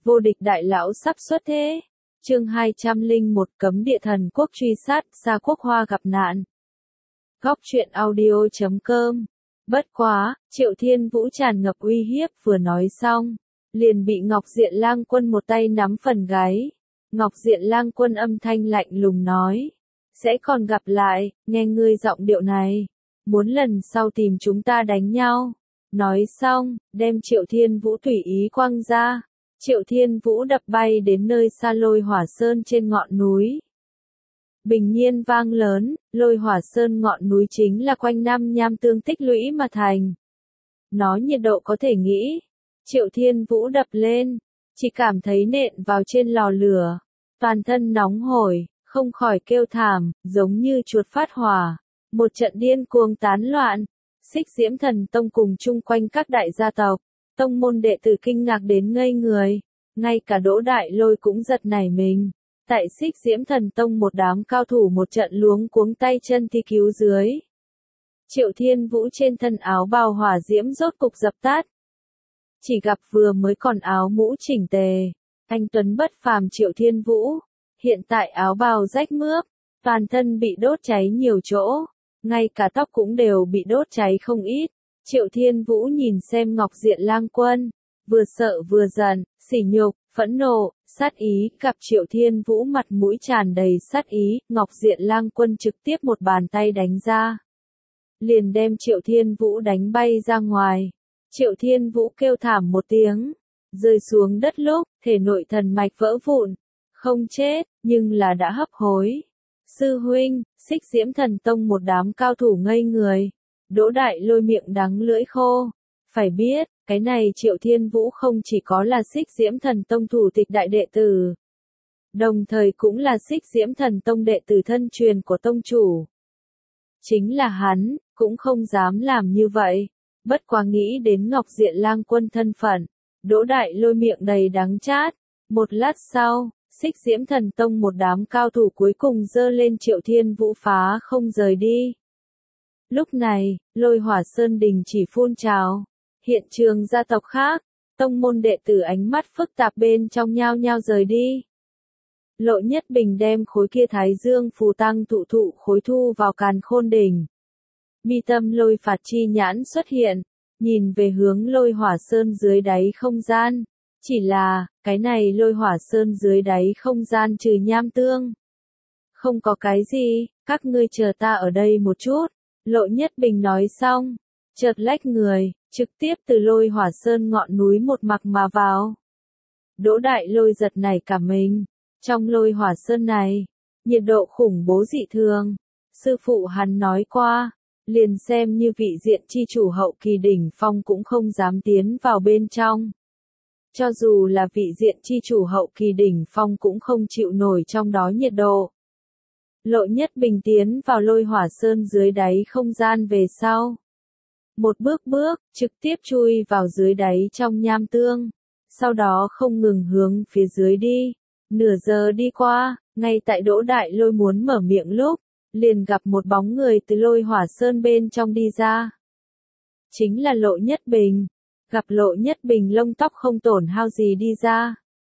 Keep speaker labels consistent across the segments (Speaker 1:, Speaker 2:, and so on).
Speaker 1: Vô địch đại lão sắp xuất thế. Chương 201 cấm địa thần quốc truy sát, Sa Quốc Hoa gặp nạn. Góc truyện audio.com. Bất quá, Triệu Thiên Vũ tràn ngập uy hiếp vừa nói xong, liền bị Ngọc Diện Lang Quân một tay nắm phần gáy. Ngọc Diện Lang Quân âm thanh lạnh lùng nói, sẽ còn gặp lại, nghe ngươi giọng điệu này, muốn lần sau tìm chúng ta đánh nhau. Nói xong, đem Triệu Thiên Vũ tùy ý quăng ra. Triệu Thiên Vũ đập bay đến nơi xa Lôi Hỏa Sơn trên ngọn núi. Bình nhiên vang lớn, Lôi Hỏa Sơn ngọn núi chính là quanh năm nham tương tích lũy mà thành. Nó nhiệt độ có thể nghĩ. Triệu Thiên Vũ đập lên, chỉ cảm thấy nện vào trên lò lửa, toàn thân nóng hổi, không khỏi kêu thảm, giống như chuột phát hỏa. Một trận điên cuồng tán loạn, Xích Diễm Thần Tông cùng chung quanh các đại gia tộc, tông môn đệ tử kinh ngạc đến ngây người, ngay cả Đỗ Đại Lôi cũng giật nảy mình. Tại Xích Diễm Thần Tông một đám cao thủ một trận luống cuống tay chân thi cứu dưới. Triệu Thiên Vũ trên thân áo bào hỏa diễm rốt cục dập tắt. Chỉ gặp vừa mới còn áo mũ chỉnh tề, anh tuấn bất phàm Triệu Thiên Vũ, hiện tại áo bào rách mướp, toàn thân bị đốt cháy nhiều chỗ, ngay cả tóc cũng đều bị đốt cháy không ít. Triệu Thiên Vũ nhìn xem Ngọc Diện Lang Quân, vừa sợ vừa giận, sỉ nhục, phẫn nộ, sát ý, gặp Triệu Thiên Vũ mặt mũi tràn đầy sát ý, Ngọc Diện Lang Quân trực tiếp một bàn tay đánh ra. Liền đem Triệu Thiên Vũ đánh bay ra ngoài. Triệu Thiên Vũ kêu thảm một tiếng, rơi xuống đất lúc, thể nội thần mạch vỡ vụn, không chết, nhưng là đã hấp hối. Sư huynh, Xích Diễm Thần Tông một đám cao thủ ngây người. Đỗ Đại Lôi miệng đắng lưỡi khô. Phải biết, cái này Triệu Thiên Vũ không chỉ có là Xích Diễm Thần Tông thủ tịch đại đệ tử, đồng thời cũng là Xích Diễm Thần Tông đệ tử thân truyền của tông chủ. Chính là hắn, cũng không dám làm như vậy. Bất quá nghĩ đến Ngọc Diện Lang Quân thân phận, Đỗ Đại Lôi miệng đầy đắng chát. Một lát sau, Xích Diễm Thần Tông một đám cao thủ cuối cùng giơ lên Triệu Thiên Vũ phá không rời đi. Lúc này, Lôi Hỏa Sơn đình chỉ phun trào. Hiện trường gia tộc khác, tông môn đệ tử ánh mắt phức tạp bên trong nhao nhao rời đi. Lộ Nhất Bình đem khối kia Thái Dương phù tăng thụ khối thu vào Càn Khôn Đỉnh. Mi tâm lôi phạt chi nhãn xuất hiện, nhìn về hướng Lôi Hỏa Sơn dưới đáy không gian. Chỉ là, cái này Lôi Hỏa Sơn dưới đáy không gian trừ nham tương. Không có cái gì, các ngươi chờ ta ở đây một chút. Lộ Nhất Bình nói xong, chợt lách người, trực tiếp từ Lôi Hỏa Sơn ngọn núi một mặc mà vào. Đỗ Đại Lôi giật nảy cả mình. Trong Lôi Hỏa Sơn này, nhiệt độ khủng bố dị thường. Sư phụ hắn nói qua, liền xem như vị diện chi chủ hậu kỳ đỉnh phong cũng không dám tiến vào bên trong. Cho dù là vị diện chi chủ hậu kỳ đỉnh phong cũng không chịu nổi trong đó nhiệt độ. Lộ Nhất Bình tiến vào Lôi Hỏa Sơn dưới đáy không gian về sau. Một bước, trực tiếp chui vào dưới đáy trong nham tương. Sau đó không ngừng hướng phía dưới đi. Nửa giờ đi qua, ngay tại Đỗ Đại Lôi muốn mở miệng lúc, liền gặp một bóng người từ Lôi Hỏa Sơn bên trong đi ra. Chính là Lộ Nhất Bình. Gặp Lộ Nhất Bình lông tóc không tổn hao gì đi ra.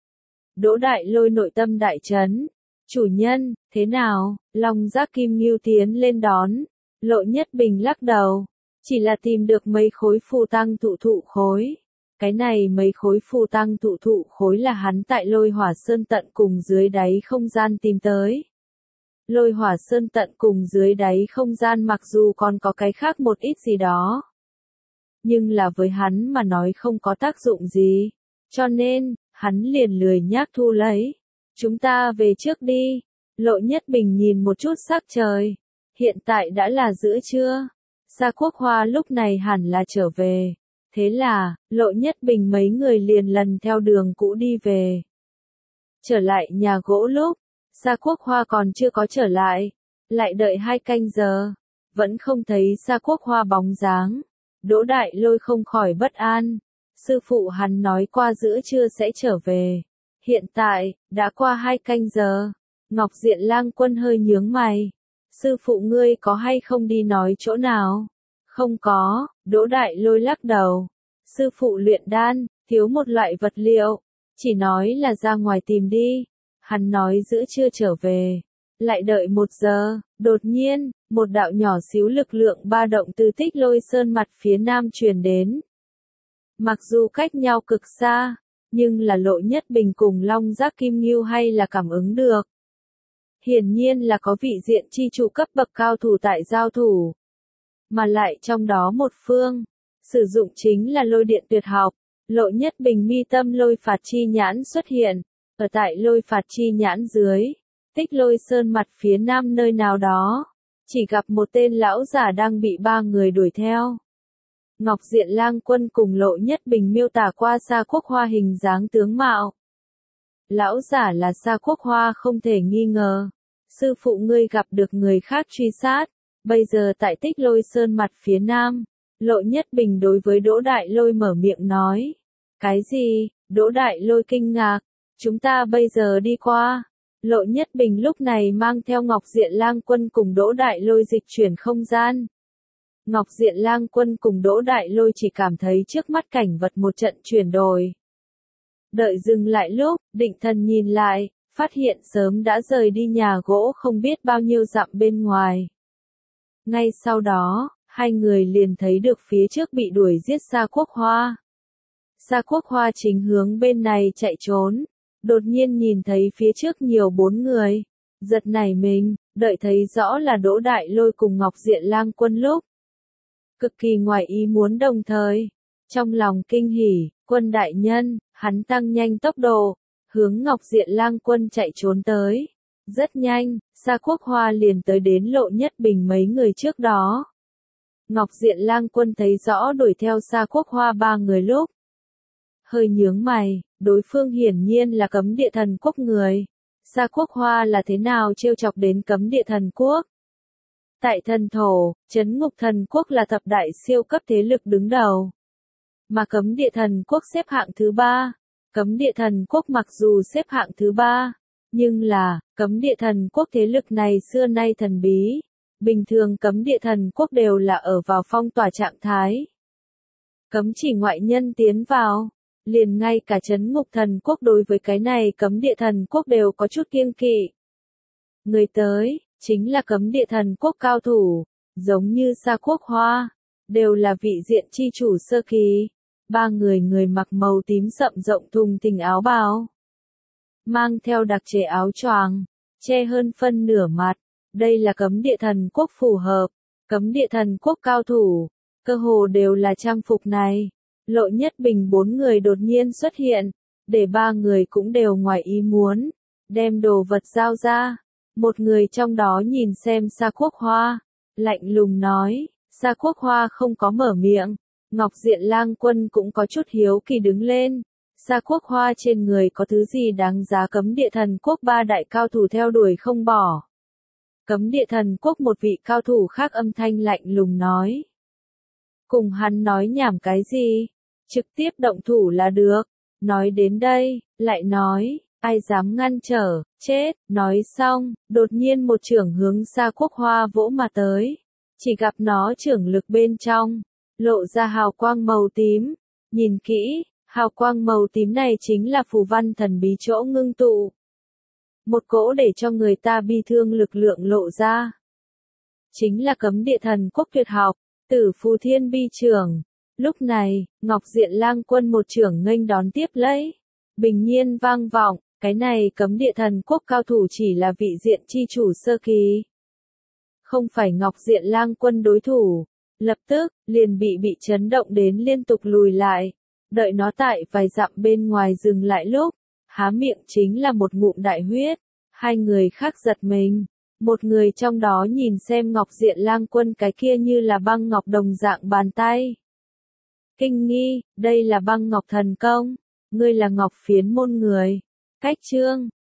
Speaker 1: Đỗ Đại Lôi nội tâm đại chấn. Chủ nhân, thế nào? Long Giác Kim Ngưu tiến lên đón. Lộ Nhất Bình lắc đầu. Chỉ là tìm được mấy khối phù tăng thụ khối. Cái này mấy khối phù tăng thụ khối là hắn tại Lôi Hỏa Sơn tận cùng dưới đáy không gian tìm tới. Lôi Hỏa Sơn tận cùng dưới đáy không gian mặc dù còn có cái khác một ít gì đó, nhưng là với hắn mà nói không có tác dụng gì. Cho nên, hắn liền lười nhác thu lấy. Chúng ta về trước đi. Lộ Nhất Bình nhìn một chút sắc trời. Hiện tại đã là giữa trưa. Sa Quốc Hoa lúc này hẳn là trở về. Thế là, Lộ Nhất Bình mấy người liền lần theo đường cũ đi về. Trở lại nhà gỗ lúc, Sa Quốc Hoa còn chưa có trở lại. Lại đợi 2 canh giờ. Vẫn không thấy Sa Quốc Hoa bóng dáng. Đỗ Đại Lôi không khỏi bất an. Sư phụ hắn nói qua giữa trưa sẽ trở về. Hiện tại, đã qua 2 canh giờ. Ngọc Diện Lang Quân hơi nhướng mày. Sư phụ ngươi có hay không đi nói chỗ nào? Không có, Đỗ Đại Lôi lắc đầu. Sư phụ luyện đan, thiếu một loại vật liệu. Chỉ nói là ra ngoài tìm đi. Hắn nói giữa trưa trở về. Lại đợi 1 giờ, đột nhiên, một đạo nhỏ xíu lực lượng ba động từ Tích Lôi Sơn mặt phía nam truyền đến. Mặc dù cách nhau cực xa, nhưng là Lộ Nhất Bình cùng Long Giác Kim Ngưu hay là cảm ứng được. Hiển nhiên là có vị diện chi chủ cấp bậc cao thủ tại giao thủ. Mà lại trong đó một phương, sử dụng chính là lôi điện tuyệt học. Lộ Nhất Bình mi tâm lôi phạt chi nhãn xuất hiện, ở tại lôi phạt chi nhãn dưới, Tích Lôi Sơn mặt phía nam nơi nào đó, chỉ gặp một tên lão giả đang bị 3 người đuổi theo. Ngọc Diện Lang Quân cùng Lộ Nhất Bình miêu tả qua Sa Quốc Hoa hình dáng tướng mạo. Lão giả là Sa Quốc Hoa không thể nghi ngờ. Sư phụ ngươi gặp được người khác truy sát, bây giờ tại Tích Lôi Sơn mặt phía nam. Lộ Nhất Bình đối với Đỗ Đại Lôi mở miệng nói. Cái gì? Đỗ Đại Lôi kinh ngạc. Chúng ta bây giờ đi qua. Lộ Nhất Bình lúc này mang theo Ngọc Diện Lang Quân cùng Đỗ Đại Lôi dịch chuyển không gian. Ngọc Diện Lang Quân cùng Đỗ Đại Lôi chỉ cảm thấy trước mắt cảnh vật một trận chuyển đổi. Đợi dừng lại lúc, định thần nhìn lại, phát hiện sớm đã rời đi nhà gỗ không biết bao nhiêu dặm bên ngoài. Ngay sau đó, hai người liền thấy được phía trước bị đuổi giết Sa Quốc Hoa. Sa Quốc Hoa chính hướng bên này chạy trốn, đột nhiên nhìn thấy phía trước nhiều 4 người, giật nảy mình, đợi thấy rõ là Đỗ Đại Lôi cùng Ngọc Diện Lang Quân lúc. Cực kỳ ngoài ý muốn đồng thời, trong lòng kinh hỉ, Quân đại nhân, hắn tăng nhanh tốc độ, hướng Ngọc Diện Lang Quân chạy trốn tới. Rất nhanh, Sa Quốc Hoa liền tới đến Lộ Nhất Bình mấy người trước đó. Ngọc Diện Lang Quân thấy rõ đuổi theo Sa Quốc Hoa 3 người lúc. Hơi nhướng mày, đối phương hiển nhiên là Cấm Địa Thần Quốc người. Sa Quốc Hoa là thế nào trêu chọc đến Cấm Địa Thần Quốc? Tại thần thổ, Trấn Ngục Thần Quốc là thập đại siêu cấp thế lực đứng đầu. Mà Cấm Địa Thần Quốc xếp hạng thứ 3. Cấm Địa Thần Quốc mặc dù xếp hạng thứ 3, nhưng là, Cấm Địa Thần Quốc thế lực này xưa nay thần bí. Bình thường Cấm Địa Thần Quốc đều là ở vào phong tỏa trạng thái. Cấm chỉ ngoại nhân tiến vào. Liền ngay cả Trấn Ngục Thần Quốc đối với cái này Cấm Địa Thần Quốc đều có chút kiêng kỵ. Người tới, chính là Cấm Địa Thần Quốc cao thủ, giống như Sa Quốc Hoa, đều là vị diện chi chủ sơ kỳ. 3 người người mặc màu tím sậm rộng thùng thình áo bào, mang theo đặc chế áo choàng, che hơn phân nửa mặt. Đây là Cấm Địa Thần Quốc phù hợp, Cấm Địa Thần Quốc cao thủ, cơ hồ đều là trang phục này. Lộ Nhất Bình 4 người đột nhiên xuất hiện, để 3 người cũng đều ngoài ý muốn, đem đồ vật giao ra. Một người trong đó nhìn xem Sa Quốc Hoa, lạnh lùng nói, Sa Quốc Hoa không có mở miệng. Ngọc Diện Lang Quân cũng có chút hiếu kỳ đứng lên. Sa Quốc Hoa trên người có thứ gì đáng giá Cấm Địa Thần Quốc 3 đại cao thủ theo đuổi không bỏ. Cấm Địa Thần Quốc một vị cao thủ khác âm thanh lạnh lùng nói. Cùng hắn nói nhảm cái gì? Trực tiếp động thủ là được. Nói đến đây, lại nói, ai dám ngăn trở, chết. Nói xong, đột nhiên một chưởng hướng Sa Quốc Hoa vỗ mà tới. Chỉ gặp nó chưởng lực bên trong, lộ ra hào quang màu tím. Nhìn kỹ, hào quang màu tím này chính là phù văn thần bí chỗ ngưng tụ. Một cỗ để cho người ta bi thương lực lượng lộ ra. Chính là Cấm Địa Thần Quốc tuyệt học, Tử Phù Thiên Bi Chưởng. Lúc này, Ngọc Diện Lang Quân một chưởng nghênh đón tiếp lấy. Bình nhiên vang vọng, cái này Cấm Địa Thần Quốc cao thủ chỉ là vị diện chi chủ sơ kỳ. Không phải Ngọc Diện Lang Quân đối thủ. Lập tức, liền bị chấn động đến liên tục lùi lại. Đợi nó tại vài dặm bên ngoài dừng lại lúc, há miệng chính là một ngụm đại huyết. 2 người khác giật mình. Một người trong đó nhìn xem Ngọc Diện Lang Quân cái kia như là băng ngọc đồng dạng bàn tay. Kinh nghi, đây là băng ngọc thần công. Ngươi là Ngọc Phiến môn người. Cách chương